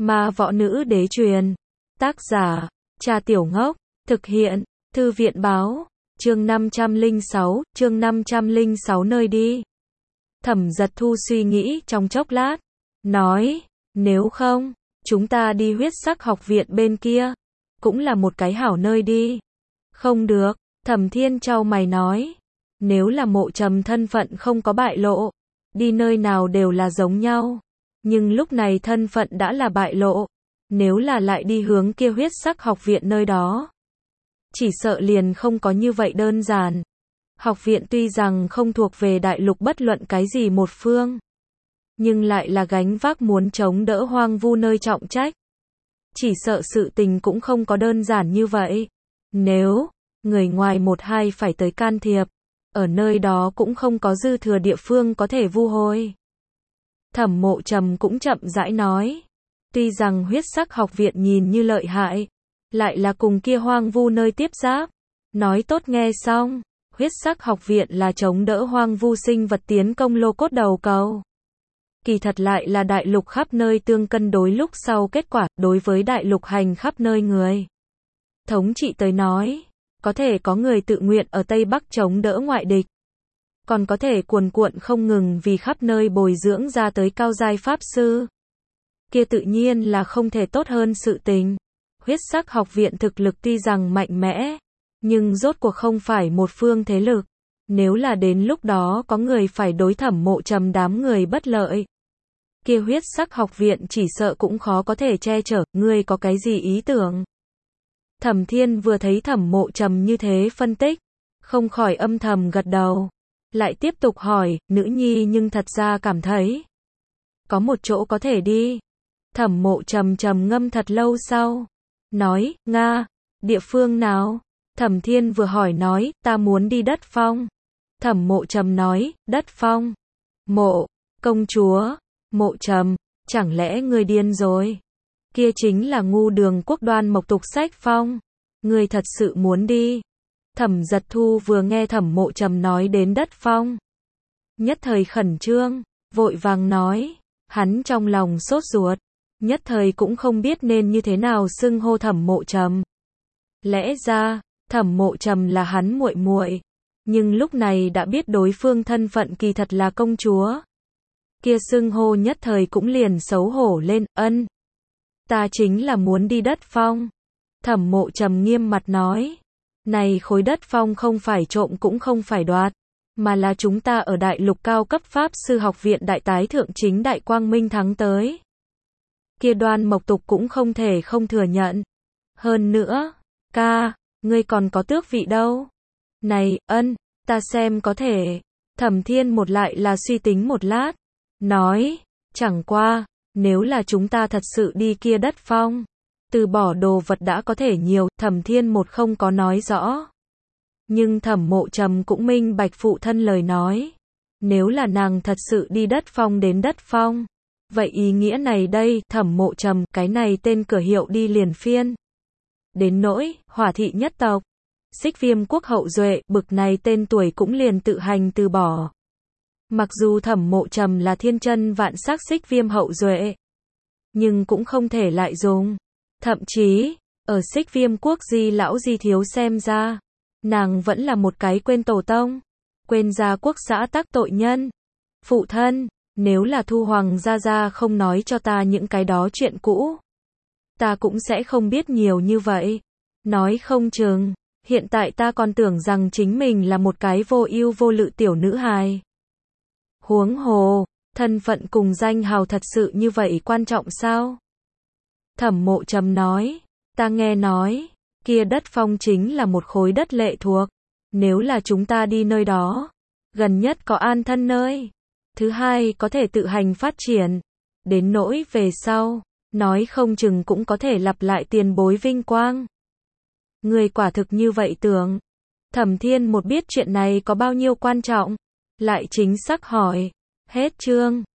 Ma võ nữ đế truyền. Tác giả, Trà Tiểu Ngốc. Thực hiện, Thư viện báo. Chương 506 nơi đi. Thẩm Giật Thu suy nghĩ trong chốc lát. Nói, nếu không, chúng ta đi huyết sắc học viện bên kia. Cũng là một cái hảo nơi đi. Không được, Thẩm Thiên chau mày nói. Nếu là Mộ Trầm thân phận không có bại lộ, đi nơi nào đều là giống nhau. Nhưng lúc này thân phận đã là bại lộ. Nếu là lại đi hướng kia huyết sắc học viện nơi đó, chỉ sợ liền không có như vậy đơn giản. Học viện tuy rằng không thuộc về đại lục bất luận cái gì một phương, nhưng lại là gánh vác muốn chống đỡ hoang vu nơi trọng trách. Chỉ sợ sự tình cũng không có đơn giản như vậy. Nếu người ngoài một hai phải tới can thiệp, ở nơi đó cũng không có dư thừa địa phương có thể vu hồi. Thẩm Mộ Trầm cũng chậm rãi nói. Tuy rằng huyết sắc học viện nhìn như lợi hại, lại là cùng kia hoang vu nơi tiếp giáp. Nói tốt nghe xong, huyết sắc học viện là chống đỡ hoang vu sinh vật tiến công lô cốt đầu cầu. Kỳ thật lại là đại lục khắp nơi tương cân đối lúc sau kết quả, đối với đại lục hành khắp nơi người thống trị tới nói, có thể có người tự nguyện ở Tây Bắc chống đỡ ngoại địch. Còn có thể cuồn cuộn không ngừng vì khắp nơi bồi dưỡng ra tới cao giai pháp sư. Kia tự nhiên là không thể tốt hơn sự tình. Huyết sắc học viện thực lực tuy rằng mạnh mẽ, nhưng rốt cuộc không phải một phương thế lực. Nếu là đến lúc đó có người phải đối Thẩm Mộ Trầm đám người bất lợi, kia huyết sắc học viện chỉ sợ cũng khó có thể che chở. Ngươi có cái gì ý tưởng? Thẩm Thiên vừa thấy Thẩm Mộ Trầm như thế phân tích, không khỏi âm thầm gật đầu. Lại tiếp tục hỏi, nữ nhi nhưng thật ra cảm thấy có một chỗ có thể đi. Thẩm Mộ Trầm trầm ngâm thật lâu sau, nói, Nga, địa phương nào? Thẩm Thiên vừa hỏi nói, ta muốn đi Đất Phong. Thẩm Mộ Trầm nói, Đất Phong. Mộ, công chúa, Mộ Trầm, chẳng lẽ ngươi điên rồi? Kia chính là ngu đường quốc đoan mộc tục sách phong. Ngươi thật sự muốn đi? Thẩm Giật Thu vừa nghe Thẩm Mộ Trầm nói đến Đất Phong, nhất thời khẩn trương, vội vàng nói, hắn trong lòng sốt ruột, nhất thời cũng không biết nên như thế nào xưng hô Thẩm Mộ Trầm. Lẽ ra, Thẩm Mộ Trầm là hắn muội muội, nhưng lúc này đã biết đối phương thân phận kỳ thật là công chúa. Kia xưng hô nhất thời cũng liền xấu hổ lên, ân. Ta chính là muốn đi Đất Phong. Thẩm Mộ Trầm nghiêm mặt nói. Này khối Đất Phong không phải trộm cũng không phải đoạt, mà là chúng ta ở đại lục cao cấp pháp sư học viện đại tái thượng chính đại quang minh thắng tới. Kia Đoan Mộc Tục cũng không thể không thừa nhận. Hơn nữa, ca, ngươi còn có tước vị đâu. Này, ân, ta xem có thể. Thẩm Thiên một lại là suy tính một lát, nói, chẳng qua, nếu là chúng ta thật sự đi kia Đất Phong, từ bỏ đồ vật đã có thể nhiều. Thẩm Thiên một không có nói rõ, nhưng Thẩm Mộ Trầm cũng minh bạch phụ thân lời nói. Nếu là nàng thật sự đi Đất Phong đến Đất Phong, vậy ý nghĩa này đây, Thẩm Mộ Trầm, cái này tên cửa hiệu đi liền phiên. Đến nỗi, Hỏa thị nhất tộc, Xích Viêm quốc hậu duệ, bực này tên tuổi cũng liền tự hành từ bỏ. Mặc dù Thẩm Mộ Trầm là thiên chân vạn sắc Xích Viêm hậu duệ, nhưng cũng không thể lại dùng. Thậm chí, ở Xích Viêm quốc di lão di thiếu xem ra, nàng vẫn là một cái quên tổ tông, quên gia quốc xã tắc tội nhân. Phụ thân, nếu là Thu Hoàng gia gia không nói cho ta những cái đó chuyện cũ, ta cũng sẽ không biết nhiều như vậy. Nói không chừng, hiện tại ta còn tưởng rằng chính mình là một cái vô ưu vô lự tiểu nữ hài. Huống hồ, thân phận cùng danh hào thật sự như vậy quan trọng sao? Thẩm Mộ Trầm nói, ta nghe nói, kia Đất Phong chính là một khối đất lệ thuộc. Nếu là chúng ta đi nơi đó, gần nhất có an thân nơi, thứ hai có thể tự hành phát triển, đến nỗi về sau, nói không chừng cũng có thể lặp lại tiền bối vinh quang. Người quả thực như vậy tưởng. Thẩm Thiên một biết chuyện này có bao nhiêu quan trọng, lại chính xác hỏi, hết chương.